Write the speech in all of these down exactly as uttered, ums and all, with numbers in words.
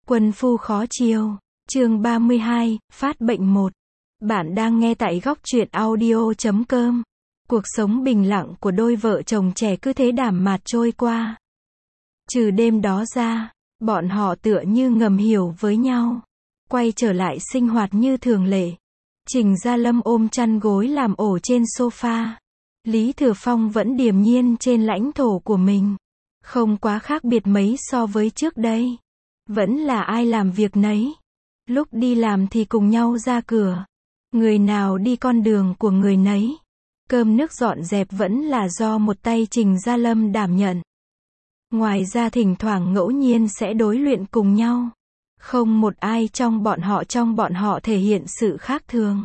Quân phu khó chiêu. Chương ba mươi hai, phát bệnh một. Bạn đang nghe tại góc truyện audio chấm com. Cuộc sống bình lặng của đôi vợ chồng trẻ cứ thế đảm mạt trôi qua. Trừ đêm đó ra, bọn họ tựa như ngầm hiểu với nhau, quay trở lại sinh hoạt như thường lệ. Trình Gia Lâm ôm chăn gối làm ổ trên sofa. Lý Thừa Phong vẫn điềm nhiên trên lãnh thổ của mình. Không quá khác biệt mấy so với trước đây. Vẫn là ai làm việc nấy. Lúc đi làm thì cùng nhau ra cửa. Người nào đi con đường của người nấy. Cơm nước dọn dẹp vẫn là do một tay Trình Gia Lâm đảm nhận. Ngoài ra thỉnh thoảng ngẫu nhiên sẽ đối luyện cùng nhau. Không một ai trong bọn họ trong bọn họ thể hiện sự khác thường.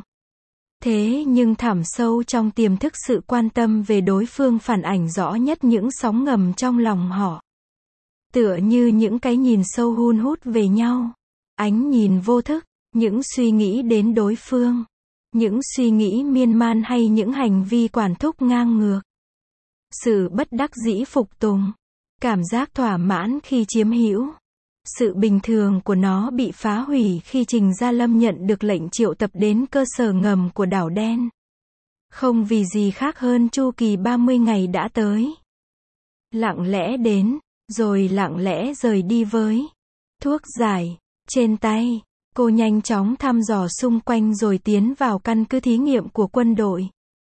Thế nhưng thẳm sâu trong tiềm thức sự quan tâm về đối phương phản ảnh rõ nhất những sóng ngầm trong lòng họ. Tựa như những cái nhìn sâu hun hút về nhau. Ánh nhìn vô thức, những suy nghĩ đến đối phương. Những suy nghĩ miên man hay những hành vi quản thúc ngang ngược. Sự bất đắc dĩ phục tùng. Cảm giác thỏa mãn khi chiếm hữu. Sự bình thường của nó bị phá hủy khi Trình Gia Lâm nhận được lệnh triệu tập đến cơ sở ngầm của đảo đen. Không vì gì khác hơn chu kỳ ba mươi ngày đã tới. Lặng lẽ đến, rồi lặng lẽ rời đi với thuốc giải trên tay. Cô nhanh chóng thăm dò xung quanh rồi tiến vào căn cứ thí nghiệm của quân đội.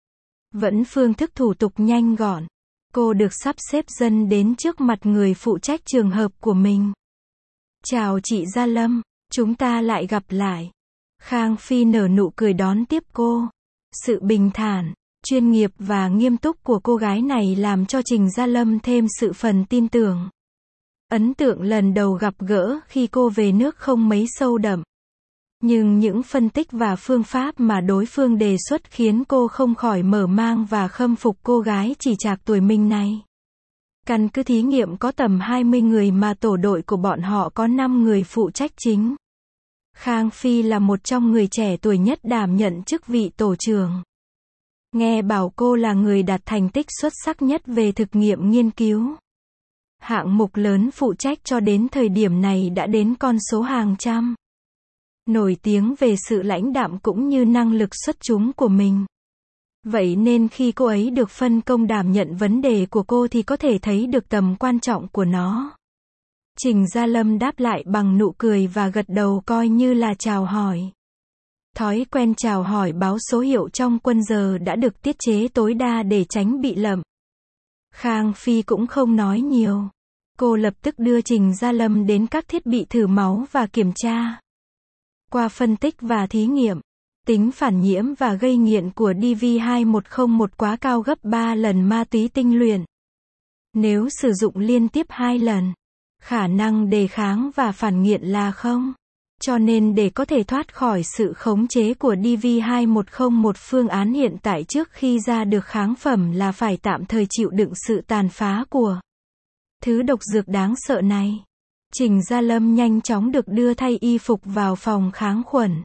Vẫn phương thức thủ tục nhanh gọn. Cô được sắp xếp dâng đến trước mặt người phụ trách trường hợp của mình. Chào chị Gia Lâm, chúng ta lại gặp lại. Khang Phi nở nụ cười đón tiếp cô. Sự bình thản, chuyên nghiệp và nghiêm túc của cô gái này làm cho Trình Gia Lâm thêm sự phần tin tưởng. Ấn tượng lần đầu gặp gỡ khi cô về nước không mấy sâu đậm. Nhưng những phân tích và phương pháp mà đối phương đề xuất khiến cô không khỏi mở mang và khâm phục cô gái chỉ trạc tuổi mình này. Căn cứ thí nghiệm có tầm hai mươi người mà tổ đội của bọn họ có năm người phụ trách chính. Khang Phi là một trong người trẻ tuổi nhất đảm nhận chức vị tổ trưởng. Nghe bảo cô là người đạt thành tích xuất sắc nhất về thực nghiệm nghiên cứu. Hạng mục lớn phụ trách cho đến thời điểm này đã đến con số hàng trăm. Nổi tiếng về sự lãnh đạm cũng như năng lực xuất chúng của mình. Vậy nên khi cô ấy được phân công đảm nhận vấn đề của cô thì có thể thấy được tầm quan trọng của nó. Trình Gia Lâm đáp lại bằng nụ cười và gật đầu coi như là chào hỏi. Thói quen chào hỏi báo số hiệu trong quân giờ đã được tiết chế tối đa để tránh bị lậm. Khang Phi cũng không nói nhiều. Cô lập tức đưa Trình Gia Lâm đến các thiết bị thử máu và kiểm tra. Qua phân tích và thí nghiệm, tính phản nhiễm và gây nghiện của D V hai một không một quá cao gấp ba lần ma túy tinh luyện. Nếu sử dụng liên tiếp hai lần, khả năng đề kháng và phản nghiện là không. Cho nên để có thể thoát khỏi sự khống chế của D V hai một không một, phương án hiện tại trước khi ra được kháng phẩm là phải tạm thời chịu đựng sự tàn phá của thứ độc dược đáng sợ này. Trình Gia Lâm nhanh chóng được đưa thay y phục vào phòng kháng khuẩn.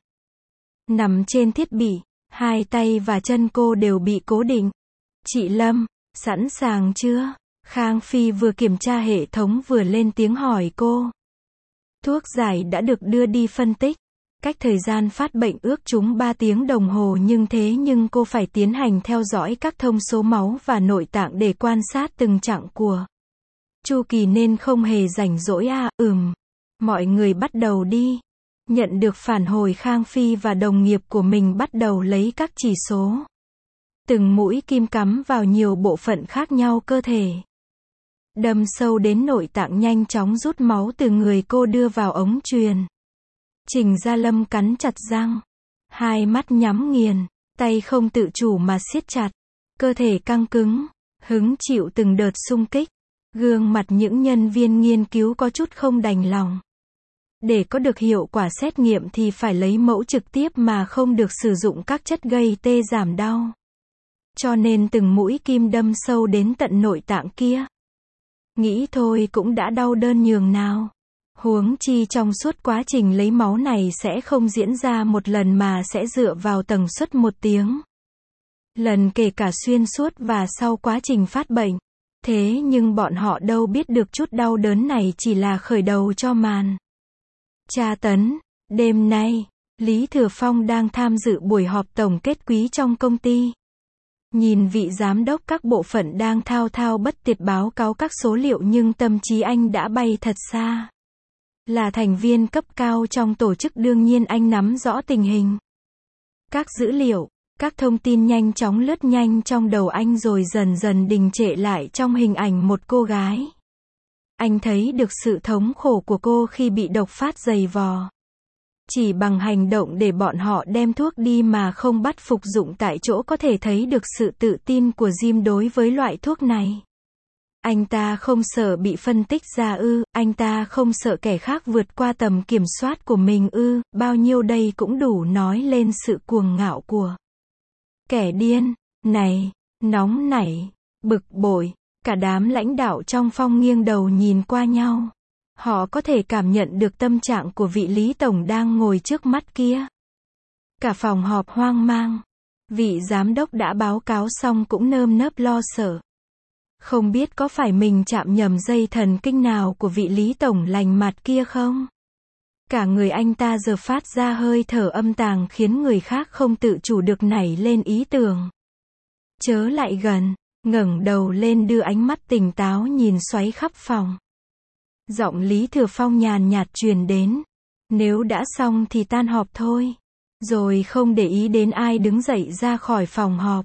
Nằm trên thiết bị, hai tay và chân cô đều bị cố định. Chị Lâm, sẵn sàng chưa? Khang Phi vừa kiểm tra hệ thống vừa lên tiếng hỏi cô. Thuốc giải đã được đưa đi phân tích. Cách thời gian phát bệnh ước chúng ba tiếng đồng hồ, nhưng thế nhưng cô phải tiến hành theo dõi các thông số máu và nội tạng để quan sát từng chặng của chu kỳ nên không hề rảnh rỗi à. Ừm. Mọi người bắt đầu đi. Nhận được phản hồi, Khang Phi và đồng nghiệp của mình bắt đầu lấy các chỉ số. Từng mũi kim cắm vào nhiều bộ phận khác nhau cơ thể. Đâm sâu đến nội tạng, nhanh chóng rút máu từ người cô đưa vào ống truyền. Trình Gia Lâm cắn chặt răng. Hai mắt nhắm nghiền. Tay không tự chủ mà siết chặt. Cơ thể căng cứng. Hứng chịu từng đợt xung kích. Gương mặt những nhân viên nghiên cứu có chút không đành lòng. Để có được hiệu quả xét nghiệm thì phải lấy mẫu trực tiếp mà không được sử dụng các chất gây tê giảm đau. Cho nên từng mũi kim đâm sâu đến tận nội tạng kia. Nghĩ thôi cũng đã đau đớn nhường nào. Huống chi trong suốt quá trình lấy máu này sẽ không diễn ra một lần mà sẽ dựa vào tần suất một tiếng. Lần kể cả xuyên suốt và sau quá trình phát bệnh. Thế nhưng bọn họ đâu biết được chút đau đớn này chỉ là khởi đầu cho màn Tra tấn. Đêm nay, Lý Thừa Phong đang tham dự buổi họp tổng kết quý trong công ty. Nhìn vị giám đốc các bộ phận đang thao thao bất tuyệt báo cáo các số liệu nhưng tâm trí anh đã bay thật xa. Là thành viên cấp cao trong tổ chức đương nhiên anh nắm rõ tình hình. Các dữ liệu, các thông tin nhanh chóng lướt nhanh trong đầu anh rồi dần dần đình trệ lại trong hình ảnh một cô gái. Anh thấy được sự thống khổ của cô khi bị độc phát giày vò. Chỉ bằng hành động để bọn họ đem thuốc đi mà không bắt phục dụng tại chỗ có thể thấy được sự tự tin của Jim đối với loại thuốc này. Anh ta không sợ bị phân tích ra ư, anh ta không sợ kẻ khác vượt qua tầm kiểm soát của mình ư, bao nhiêu đây cũng đủ nói lên sự cuồng ngạo của kẻ điên này. Nóng nảy, bực bội, cả đám lãnh đạo trong phòng nghiêng đầu nhìn qua nhau. Họ có thể cảm nhận được tâm trạng của vị Lý Tổng đang ngồi trước mắt kia. Cả phòng họp hoang mang. Vị giám đốc đã báo cáo xong cũng nơm nớp lo sợ. Không biết có phải mình chạm nhầm dây thần kinh nào của vị Lý Tổng lành mặt kia không? Cả người anh ta giờ phát ra hơi thở âm tàng khiến người khác không tự chủ được nảy lên ý tưởng. Chớ lại gần, ngẩng đầu lên đưa ánh mắt tỉnh táo nhìn xoáy khắp phòng. Giọng Lý Thừa Phong nhàn nhạt truyền đến. Nếu đã xong thì tan họp thôi. Rồi không để ý đến ai đứng dậy ra khỏi phòng họp.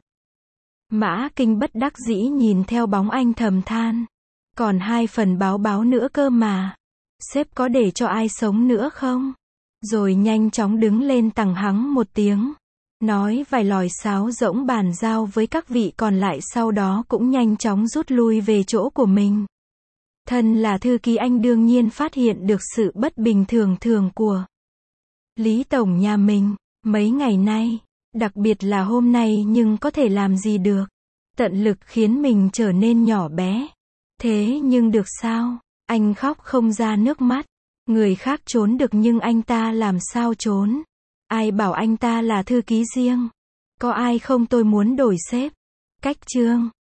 Mã Kinh bất đắc dĩ nhìn theo bóng anh thầm than. Còn hai phần báo báo nữa cơ mà. Sếp có để cho ai sống nữa không? Rồi nhanh chóng đứng lên tằng hắng một tiếng. Nói vài lòi sáo rỗng bàn giao với các vị còn lại sau đó cũng nhanh chóng rút lui về chỗ của mình. Thân là thư ký anh đương nhiên phát hiện được sự bất bình thường thường của Lý Tổng nhà mình. Mấy ngày nay, đặc biệt là hôm nay nhưng có thể làm gì được. Tận lực khiến mình trở nên nhỏ bé. Thế nhưng được sao? Anh khóc không ra nước mắt. Người khác trốn được nhưng anh ta làm sao trốn? Ai bảo anh ta là thư ký riêng? Có ai không tôi muốn đổi sếp? Cách chương